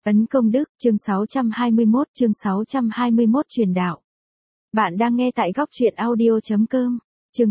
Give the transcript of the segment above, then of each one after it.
Ấn công đức, chương 621 truyền đạo. Bạn đang nghe tại góc truyện audio.com. Chương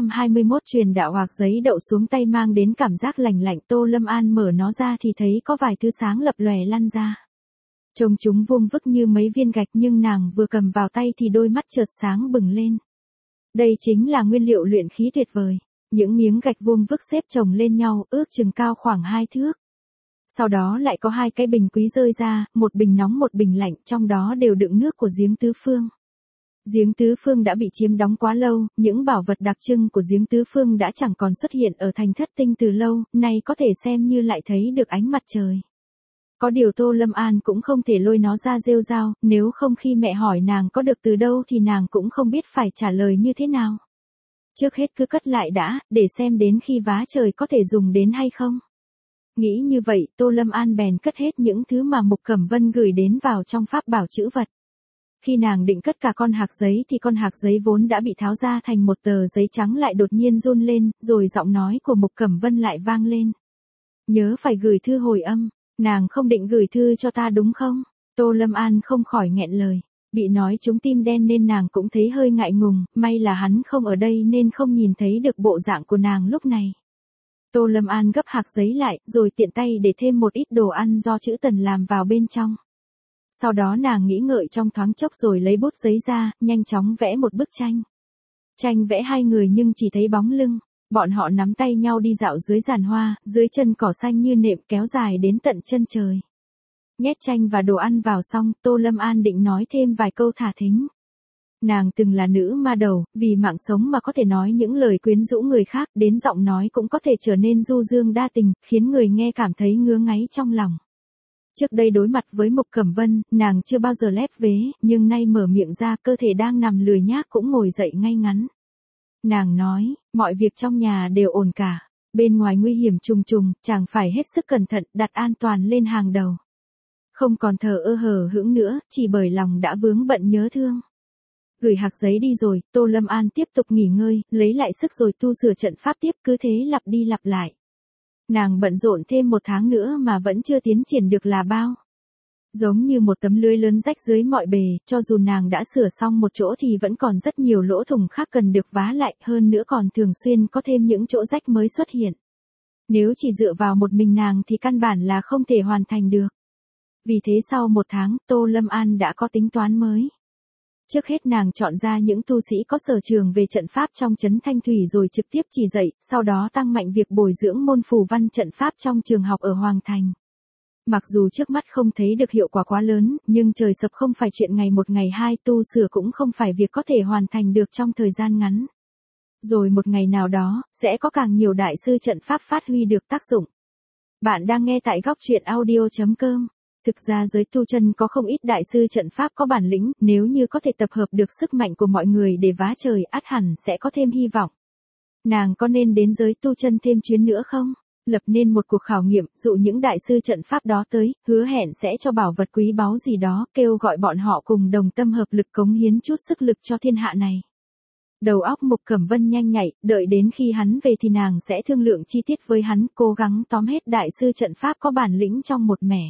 621 truyền đạo hoặc giấy đậu xuống tay mang đến cảm giác lành lạnh. Tô Lâm An mở nó ra thì thấy có vài thứ sáng lập lòe lăn ra. Trông chúng vuông vức như mấy viên gạch nhưng nàng vừa cầm vào tay thì đôi mắt chợt sáng bừng lên. Đây chính là nguyên liệu luyện khí tuyệt vời. Những miếng gạch vuông vức xếp chồng lên nhau, ước chừng cao khoảng 2 thước. Sau đó lại có 2 cái bình quý rơi ra, một bình nóng một bình lạnh, trong đó đều đựng nước của giếng tứ phương. Giếng tứ phương đã bị chiếm đóng quá lâu, những bảo vật đặc trưng của giếng tứ phương đã chẳng còn xuất hiện ở thành Thất Tinh từ lâu, nay có thể xem như lại thấy được ánh mặt trời. Có điều Tô Lâm An cũng không thể lôi nó ra rêu rao, nếu không khi mẹ hỏi nàng có được từ đâu thì nàng cũng không biết phải trả lời như thế nào. Trước hết cứ cất lại đã, để xem đến khi vá trời có thể dùng đến hay không. Nghĩ như vậy, Tô Lâm An bèn cất hết những thứ mà Mục Cẩm Vân gửi đến vào trong pháp bảo trữ vật. Khi nàng định cất cả con hạc giấy thì con hạc giấy vốn đã bị tháo ra thành một tờ giấy trắng lại đột nhiên run lên, rồi giọng nói của Mục Cẩm Vân lại vang lên. Nhớ phải gửi thư hồi âm, nàng không định gửi thư cho ta đúng không? Tô Lâm An không khỏi nghẹn lời. Bị nói trúng tim đen nên nàng cũng thấy hơi ngại ngùng, may là hắn không ở đây nên không nhìn thấy được bộ dạng của nàng lúc này. Tô Lâm An gấp hạc giấy lại, rồi tiện tay để thêm một ít đồ ăn do chữ Tần làm vào bên trong. Sau đó nàng nghĩ ngợi trong thoáng chốc rồi lấy bút giấy ra, nhanh chóng vẽ một bức tranh. Tranh vẽ 2 người nhưng chỉ thấy bóng lưng, bọn họ nắm tay nhau đi dạo dưới giàn hoa, dưới chân cỏ xanh như nệm kéo dài đến tận chân trời. Nhét tranh và đồ ăn vào xong, Tô Lâm An định nói thêm vài câu thả thính. Nàng từng là nữ ma đầu, vì mạng sống mà có thể nói những lời quyến rũ người khác, đến giọng nói cũng có thể trở nên du dương đa tình, khiến người nghe cảm thấy ngứa ngáy trong lòng. Trước đây đối mặt với Mục Cẩm Vân, nàng chưa bao giờ lép vế, nhưng nay mở miệng ra cơ thể đang nằm lười nhác cũng ngồi dậy ngay ngắn. Nàng nói, mọi việc trong nhà đều ổn cả, bên ngoài nguy hiểm trùng trùng, chàng phải hết sức cẩn thận, đặt an toàn lên hàng đầu. Không còn thờ ơ hờ hững nữa, chỉ bởi lòng đã vướng bận nhớ thương. Gửi hạc giấy đi rồi, Tô Lâm An tiếp tục nghỉ ngơi, lấy lại sức rồi tu sửa trận pháp tiếp, cứ thế lặp đi lặp lại. Nàng bận rộn thêm 1 tháng nữa mà vẫn chưa tiến triển được là bao. Giống như một tấm lưới lớn rách dưới mọi bề, cho dù nàng đã sửa xong một chỗ thì vẫn còn rất nhiều lỗ thủng khác cần được vá lại, hơn nữa còn thường xuyên có thêm những chỗ rách mới xuất hiện. Nếu chỉ dựa vào một mình nàng thì căn bản là không thể hoàn thành được. Vì thế sau 1 tháng, Tô Lâm An đã có tính toán mới. Trước hết nàng chọn ra những tu sĩ có sở trường về trận pháp trong trấn Thanh Thủy rồi trực tiếp chỉ dạy, sau đó tăng mạnh việc bồi dưỡng môn phù văn trận pháp trong trường học ở Hoàng Thành. Mặc dù trước mắt không thấy được hiệu quả quá lớn, nhưng trời sập không phải chuyện ngày 1 ngày 2, tu sửa cũng không phải việc có thể hoàn thành được trong thời gian ngắn. Rồi một ngày nào đó, sẽ có càng nhiều đại sư trận pháp phát huy được tác dụng. Bạn đang nghe tại góc truyện audio.com. Thực ra giới tu chân có không ít đại sư trận pháp có bản lĩnh, nếu như có thể tập hợp được sức mạnh của mọi người để vá trời, ắt hẳn sẽ có thêm hy vọng. Nàng có nên đến giới tu chân thêm chuyến nữa không? Lập nên một cuộc khảo nghiệm, dụ những đại sư trận pháp đó tới, hứa hẹn sẽ cho bảo vật quý báu gì đó, kêu gọi bọn họ cùng đồng tâm hợp lực cống hiến chút sức lực cho thiên hạ này. Đầu óc Mục Cẩm Vân nhanh nhạy, đợi đến khi hắn về thì nàng sẽ thương lượng chi tiết với hắn, cố gắng tóm hết đại sư trận pháp có bản lĩnh trong một mẻ.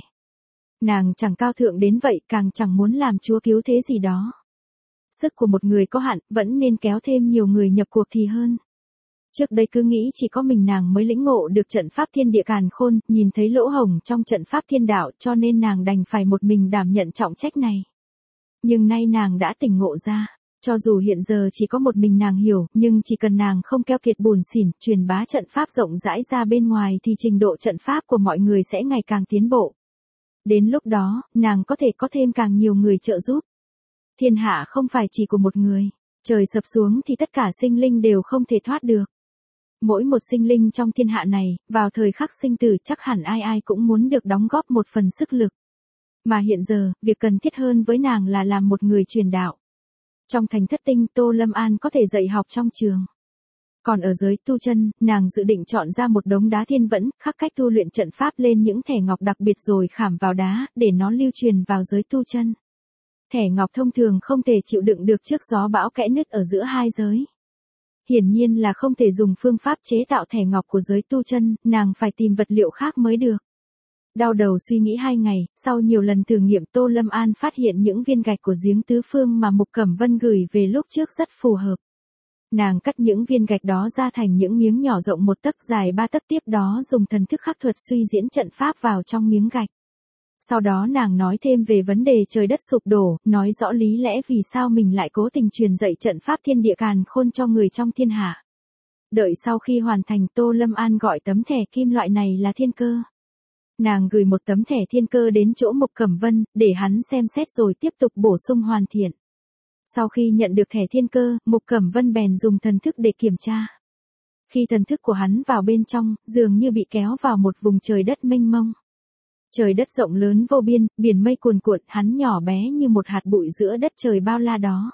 Nàng chẳng cao thượng đến vậy, càng chẳng muốn làm chúa cứu thế gì đó. Sức của một người có hạn, vẫn nên kéo thêm nhiều người nhập cuộc thì hơn. Trước đây cứ nghĩ chỉ có mình nàng mới lĩnh ngộ được trận pháp thiên địa càn khôn, nhìn thấy lỗ hổng trong trận pháp thiên đạo cho nên nàng đành phải một mình đảm nhận trọng trách này. Nhưng nay nàng đã tỉnh ngộ ra, cho dù hiện giờ chỉ có một mình nàng hiểu, nhưng chỉ cần nàng không keo kiệt buồn xỉn, truyền bá trận pháp rộng rãi ra bên ngoài thì trình độ trận pháp của mọi người sẽ ngày càng tiến bộ. Đến lúc đó, nàng có thể có thêm càng nhiều người trợ giúp. Thiên hạ không phải chỉ của một người, trời sập xuống thì tất cả sinh linh đều không thể thoát được. Mỗi một sinh linh trong thiên hạ này, vào thời khắc sinh tử chắc hẳn ai ai cũng muốn được đóng góp một phần sức lực. Mà hiện giờ, việc cần thiết hơn với nàng là làm một người truyền đạo. Trong thành Thất Tinh, Tô Lâm An có thể dạy học trong trường. Còn ở giới tu chân, nàng dự định chọn ra một đống đá thiên vẫn, khắc cách tu luyện trận pháp lên những thẻ ngọc đặc biệt rồi khảm vào đá, để nó lưu truyền vào giới tu chân. Thẻ ngọc thông thường không thể chịu đựng được trước gió bão kẽ nứt ở giữa hai giới. Hiển nhiên là không thể dùng phương pháp chế tạo thẻ ngọc của giới tu chân, nàng phải tìm vật liệu khác mới được. Đau đầu suy nghĩ 2 ngày, sau nhiều lần thử nghiệm Tô Lâm An phát hiện những viên gạch của giếng tứ phương mà Mục Cẩm Vân gửi về lúc trước rất phù hợp. Nàng cắt những viên gạch đó ra thành những miếng nhỏ rộng 1 tấc dài 3 tấc, tiếp đó dùng thần thức khắc thuật suy diễn trận pháp vào trong miếng gạch. Sau đó nàng nói thêm về vấn đề trời đất sụp đổ, nói rõ lý lẽ vì sao mình lại cố tình truyền dạy trận pháp thiên địa càn khôn cho người trong thiên hạ. Đợi sau khi hoàn thành, Tô Lâm An gọi tấm thẻ kim loại này là thiên cơ. Nàng gửi một tấm thẻ thiên cơ đến chỗ Mục Cẩm Vân, để hắn xem xét rồi tiếp tục bổ sung hoàn thiện. Sau khi nhận được thẻ thiên cơ, Mục Cẩm Vân bèn dùng thần thức để kiểm tra. Khi thần thức của hắn vào bên trong, dường như bị kéo vào một vùng trời đất mênh mông. Trời đất rộng lớn vô biên, biển mây cuồn cuộn, hắn nhỏ bé như một hạt bụi giữa đất trời bao la đó.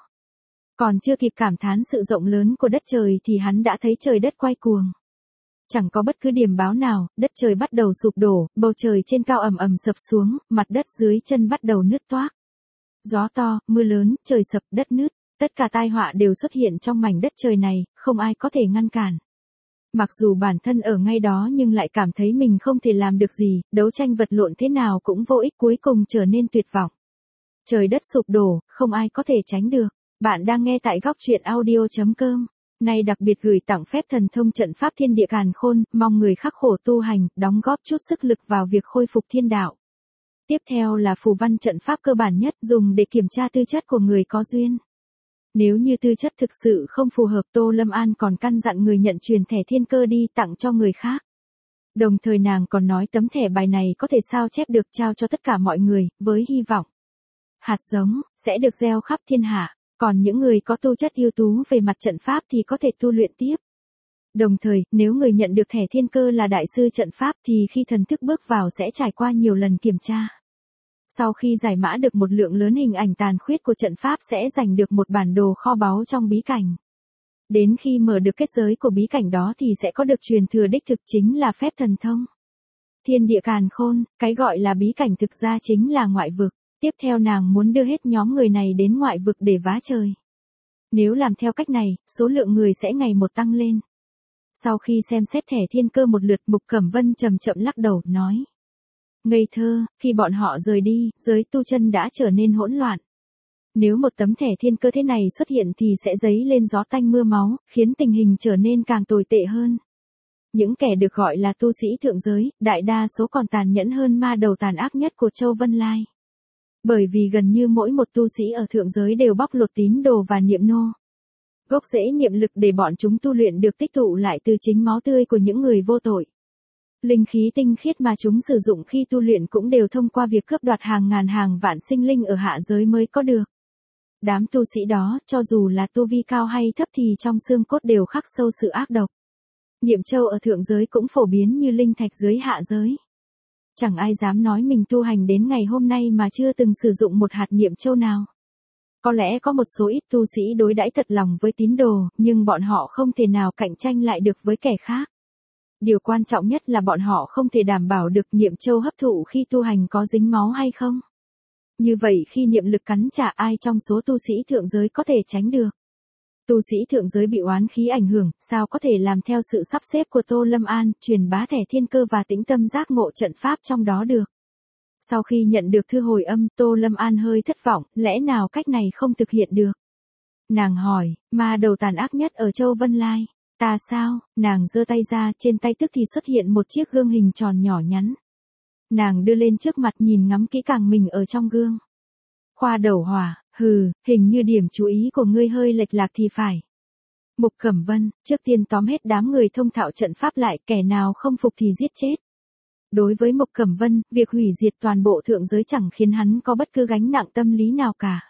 Còn chưa kịp cảm thán sự rộng lớn của đất trời thì hắn đã thấy trời đất quay cuồng. Chẳng có bất cứ điểm báo nào, đất trời bắt đầu sụp đổ, bầu trời trên cao ầm ầm sập xuống, mặt đất dưới chân bắt đầu nứt toác. Gió to, mưa lớn, trời sập, đất nứt, tất cả tai họa đều xuất hiện trong mảnh đất trời này, không ai có thể ngăn cản. Mặc dù bản thân ở ngay đó nhưng lại cảm thấy mình không thể làm được gì, đấu tranh vật lộn thế nào cũng vô ích, cuối cùng trở nên tuyệt vọng. Trời đất sụp đổ, không ai có thể tránh được. Bạn đang nghe tại góc truyện audio.com. Nay đặc biệt gửi tặng phép thần thông trận pháp thiên địa càn khôn, mong người khắc khổ tu hành, đóng góp chút sức lực vào việc khôi phục thiên đạo. Tiếp theo là phù văn trận pháp cơ bản nhất, dùng để kiểm tra tư chất của người có duyên. Nếu như tư chất thực sự không phù hợp, Tô Lâm An còn căn dặn người nhận truyền thẻ thiên cơ đi tặng cho người khác. Đồng thời nàng còn nói tấm thẻ bài này có thể sao chép được trao cho tất cả mọi người, với hy vọng hạt giống sẽ được gieo khắp thiên hạ, còn những người có tu chất ưu tú về mặt trận pháp thì có thể tu luyện tiếp. Đồng thời, nếu người nhận được thẻ thiên cơ là đại sư trận pháp thì khi thần thức bước vào sẽ trải qua nhiều lần kiểm tra. Sau khi giải mã được một lượng lớn hình ảnh tàn khuyết của trận pháp sẽ giành được một bản đồ kho báu trong bí cảnh. Đến khi mở được kết giới của bí cảnh đó thì sẽ có được truyền thừa đích thực, chính là phép thần thông thiên địa càn khôn, cái gọi là bí cảnh thực ra chính là ngoại vực. Tiếp theo nàng muốn đưa hết nhóm người này đến ngoại vực để vá trời. Nếu làm theo cách này, số lượng người sẽ ngày một tăng lên. Sau khi xem xét thẻ thiên cơ một lượt, Mục Cẩm Vân chậm chậm lắc đầu, nói: ngây thơ, khi bọn họ rời đi, giới tu chân đã trở nên hỗn loạn. Nếu một tấm thẻ thiên cơ thế này xuất hiện thì sẽ dấy lên gió tanh mưa máu, khiến tình hình trở nên càng tồi tệ hơn. Những kẻ được gọi là tu sĩ thượng giới, đại đa số còn tàn nhẫn hơn ma đầu tàn ác nhất của Châu Vân Lai. Bởi vì gần như mỗi một tu sĩ ở thượng giới đều bóc lột tín đồ và niệm nô. Gốc rễ niệm lực để bọn chúng tu luyện được tích tụ lại từ chính máu tươi của những người vô tội. Linh khí tinh khiết mà chúng sử dụng khi tu luyện cũng đều thông qua việc cướp đoạt hàng ngàn hàng vạn sinh linh ở hạ giới mới có được. Đám tu sĩ đó, cho dù là tu vi cao hay thấp thì trong xương cốt đều khắc sâu sự ác độc. Niệm châu ở thượng giới cũng phổ biến như linh thạch dưới hạ giới. Chẳng ai dám nói mình tu hành đến ngày hôm nay mà chưa từng sử dụng một hạt niệm châu nào. Có lẽ có một số ít tu sĩ đối đãi thật lòng với tín đồ, nhưng bọn họ không thể nào cạnh tranh lại được với kẻ khác. Điều quan trọng nhất là bọn họ không thể đảm bảo được niệm châu hấp thụ khi tu hành có dính máu hay không. Như vậy khi niệm lực cắn trả, ai trong số tu sĩ thượng giới có thể tránh được? Tu sĩ thượng giới bị oán khí ảnh hưởng, sao có thể làm theo sự sắp xếp của Tô Lâm An, truyền bá thẻ thiên cơ và tĩnh tâm giác ngộ trận pháp trong đó được? Sau khi nhận được thư hồi âm, Tô Lâm An hơi thất vọng, lẽ nào cách này không thực hiện được? Nàng hỏi, ma đầu tàn ác nhất ở Châu Vân Lai, ta sao? Nàng giơ tay ra, trên tay tức thì xuất hiện một chiếc gương hình tròn nhỏ nhắn. Nàng đưa lên trước mặt nhìn ngắm kỹ càng mình ở trong gương. Khoa đầu hỏa, hình như điểm chú ý của ngươi hơi lệch lạc thì phải. Mục Cẩm Vân, trước tiên tóm hết đám người thông thạo trận pháp lại, kẻ nào không phục thì giết chết. Đối với Mục Cẩm Vân, việc hủy diệt toàn bộ thượng giới chẳng khiến hắn có bất cứ gánh nặng tâm lý nào cả.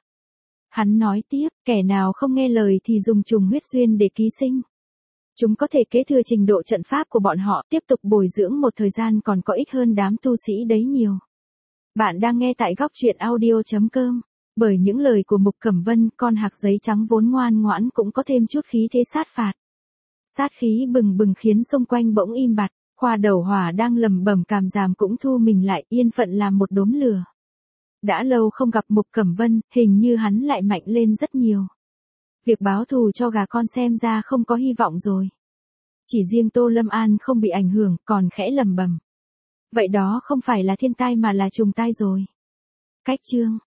Hắn nói tiếp, kẻ nào không nghe lời thì dùng trùng huyết duyên để ký sinh. Chúng có thể kế thừa trình độ trận pháp của bọn họ, tiếp tục bồi dưỡng một thời gian còn có ích hơn đám tu sĩ đấy nhiều. Bạn đang nghe tại góc truyện audio.com. Bởi những lời của Mục Cẩm Vân, con hạc giấy trắng vốn ngoan ngoãn cũng có thêm chút khí thế sát phạt. Sát khí bừng bừng khiến xung quanh bỗng im bặt, Khoa đầu hỏa đang lầm bầm cảm giảm cũng thu mình lại, yên phận làm một đốm lửa. Đã lâu không gặp Mục Cẩm Vân, hình như hắn lại mạnh lên rất nhiều. Việc báo thù cho gà con xem ra không có hy vọng rồi. Chỉ riêng Tô Lâm An không bị ảnh hưởng, còn khẽ lầm bầm. Vậy đó không phải là thiên tai mà là trùng tai rồi. Cách chương